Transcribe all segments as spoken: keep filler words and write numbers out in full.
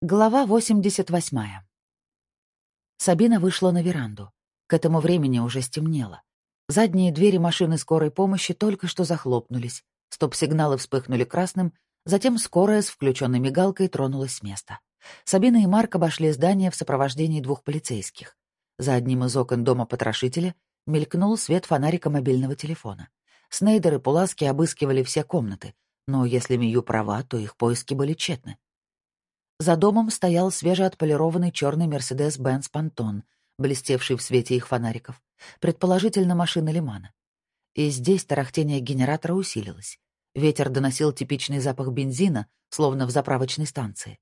Глава восемьдесят восьмая. Сабина вышла на веранду. К этому времени уже стемнело. Задние двери машины скорой помощи только что захлопнулись. Стоп-сигналы вспыхнули красным, затем скорая с включенной мигалкой тронулась с места. Сабина и Марк обошли здание в сопровождении двух полицейских. За одним из окон дома потрошителя мелькнул свет фонарика мобильного телефона. Снейдер и Пуласки обыскивали все комнаты, но если Мию права, то их поиски были тщетны. За домом стоял свежеотполированный черный Мерседес-Бенц Пантон, блестевший в свете их фонариков, предположительно машина Лимана. И здесь тарахтение генератора усилилось. Ветер доносил типичный запах бензина, словно в заправочной станции.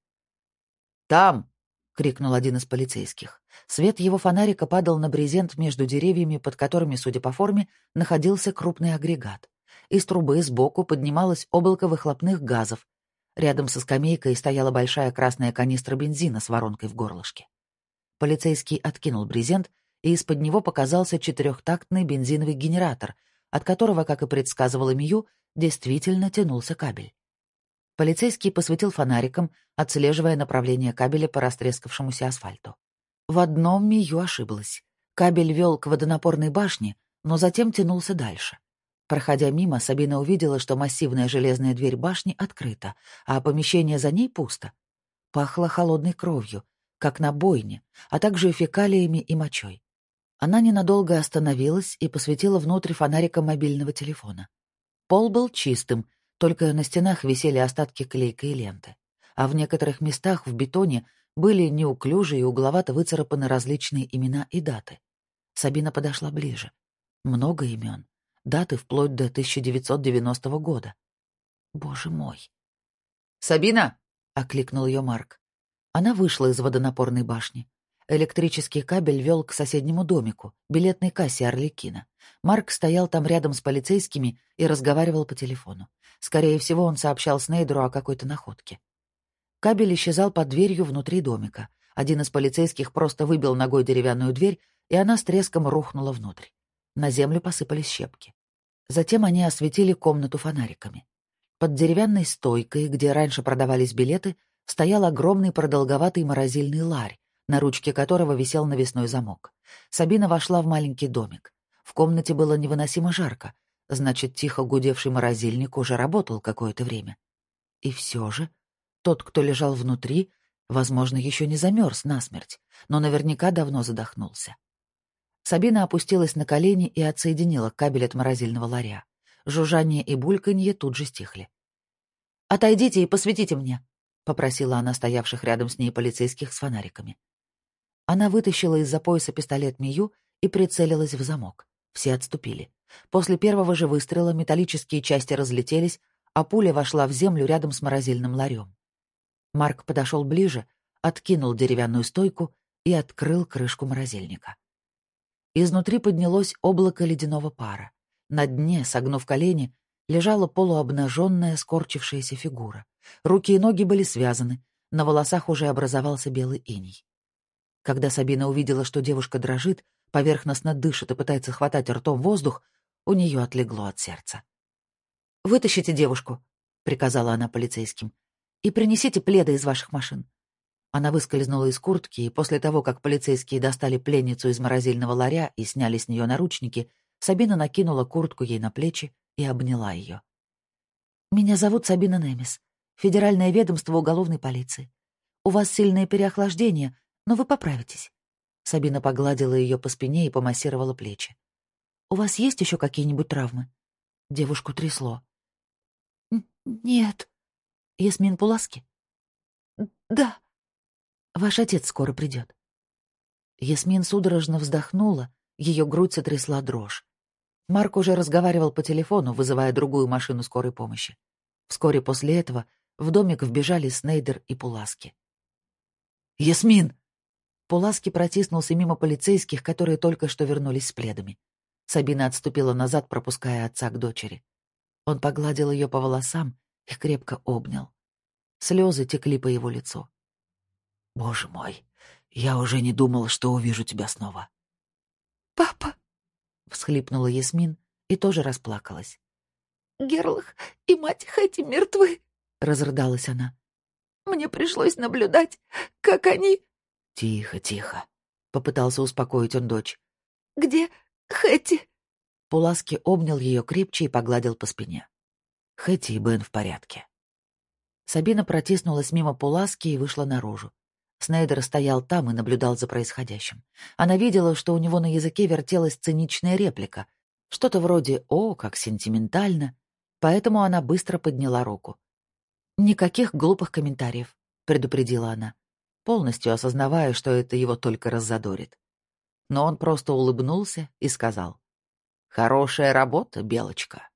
«Там!» — крикнул один из полицейских. Свет его фонарика падал на брезент между деревьями, под которыми, судя по форме, находился крупный агрегат. Из трубы сбоку поднималось облако выхлопных газов. Рядом со скамейкой стояла большая красная канистра бензина с воронкой в горлышке. Полицейский откинул брезент, и из-под него показался четырехтактный бензиновый генератор, от которого, как и предсказывала Мию, действительно тянулся кабель. Полицейский посветил фонариком, отслеживая направление кабеля по растрескавшемуся асфальту. В одном Мию ошиблась. Кабель вел к водонапорной башне, но затем тянулся дальше. Проходя мимо, Сабина увидела, что массивная железная дверь башни открыта, а помещение за ней пусто. Пахло холодной кровью, как на бойне, а также фекалиями и мочой. Она ненадолго остановилась и посветила внутрь фонарика мобильного телефона. Пол был чистым, только на стенах висели остатки клейкой ленты, а в некоторых местах в бетоне были неуклюже и угловато выцарапаны различные имена и даты. Сабина подошла ближе. Много имен. Даты вплоть до тысяча девятьсот девяностого года. Боже мой. «Сабина!» — окликнул ее Марк. Она вышла из водонапорной башни. Электрический кабель вел к соседнему домику, билетной кассе Арлекина. Марк стоял там рядом с полицейскими и разговаривал по телефону. Скорее всего, он сообщал Снейдеру о какой-то находке. Кабель исчезал под дверью внутри домика. Один из полицейских просто выбил ногой деревянную дверь, и она с треском рухнула внутрь. На землю посыпались щепки. Затем они осветили комнату фонариками. Под деревянной стойкой, где раньше продавались билеты, стоял огромный продолговатый морозильный ларь, на ручке которого висел навесной замок. Сабина вошла в маленький домик. В комнате было невыносимо жарко, значит, тихо гудевший морозильник уже работал какое-то время. И все же тот, кто лежал внутри, возможно, еще не замерз насмерть, но наверняка давно задохнулся. Сабина опустилась на колени и отсоединила кабель от морозильного ларя. Жужжание и бульканье тут же стихли. «Отойдите и посветите мне», — попросила она стоявших рядом с ней полицейских с фонариками. Она вытащила из-за пояса пистолет Мию и прицелилась в замок. Все отступили. После первого же выстрела металлические части разлетелись, а пуля вошла в землю рядом с морозильным ларем. Марк подошел ближе, откинул деревянную стойку и открыл крышку морозильника. Изнутри поднялось облако ледяного пара. На дне, согнув колени, лежала полуобнаженная скорчившаяся фигура. Руки и ноги были связаны, на волосах уже образовался белый иней. Когда Сабина увидела, что девушка дрожит, поверхностно дышит и пытается хватать ртом воздух, у нее отлегло от сердца. «Вытащите девушку», — приказала она полицейским, — «и принесите пледы из ваших машин». Она выскользнула из куртки, и после того, как полицейские достали пленницу из морозильного ларя и сняли с нее наручники, Сабина накинула куртку ей на плечи и обняла ее. «Меня зовут Сабина Немис, Федеральное ведомство уголовной полиции. У вас сильное переохлаждение, но вы поправитесь». Сабина погладила ее по спине и помассировала плечи. «У вас есть еще какие-нибудь травмы?» Девушку трясло. «Нет». «Ясмин Пуласки?» «Да». «Ваш отец скоро придет». Ясмин судорожно вздохнула, ее грудь сотрясла дрожь. Марк уже разговаривал по телефону, вызывая другую машину скорой помощи. Вскоре после этого в домик вбежали Снейдер и Пуласки. «Ясмин!» Пуласки протиснулся мимо полицейских, которые только что вернулись с пледами. Сабина отступила назад, пропуская отца к дочери. Он погладил ее по волосам и крепко обнял. Слезы текли по его лицу. «Боже мой, я уже не думал, что увижу тебя снова». «Папа!» — всхлипнула Ясмин и тоже расплакалась. «Герлах и мать Хэти мертвы!» — разрыдалась она. Мне пришлось наблюдать, как они...» «Тихо, тихо», — попытался успокоить он дочь. «Где Хэти?» Пуласки обнял ее крепче и погладил по спине. «Хэти и Бен в порядке». Сабина протиснулась мимо Пуласки и вышла наружу. Снейдер стоял там и наблюдал за происходящим. Она видела, что у него на языке вертелась циничная реплика. Что-то вроде «О, как сентиментально». Поэтому она быстро подняла руку. «Никаких глупых комментариев», — предупредила она, полностью осознавая, что это его только раззадорит. Но он просто улыбнулся и сказал: «Хорошая работа, Белочка».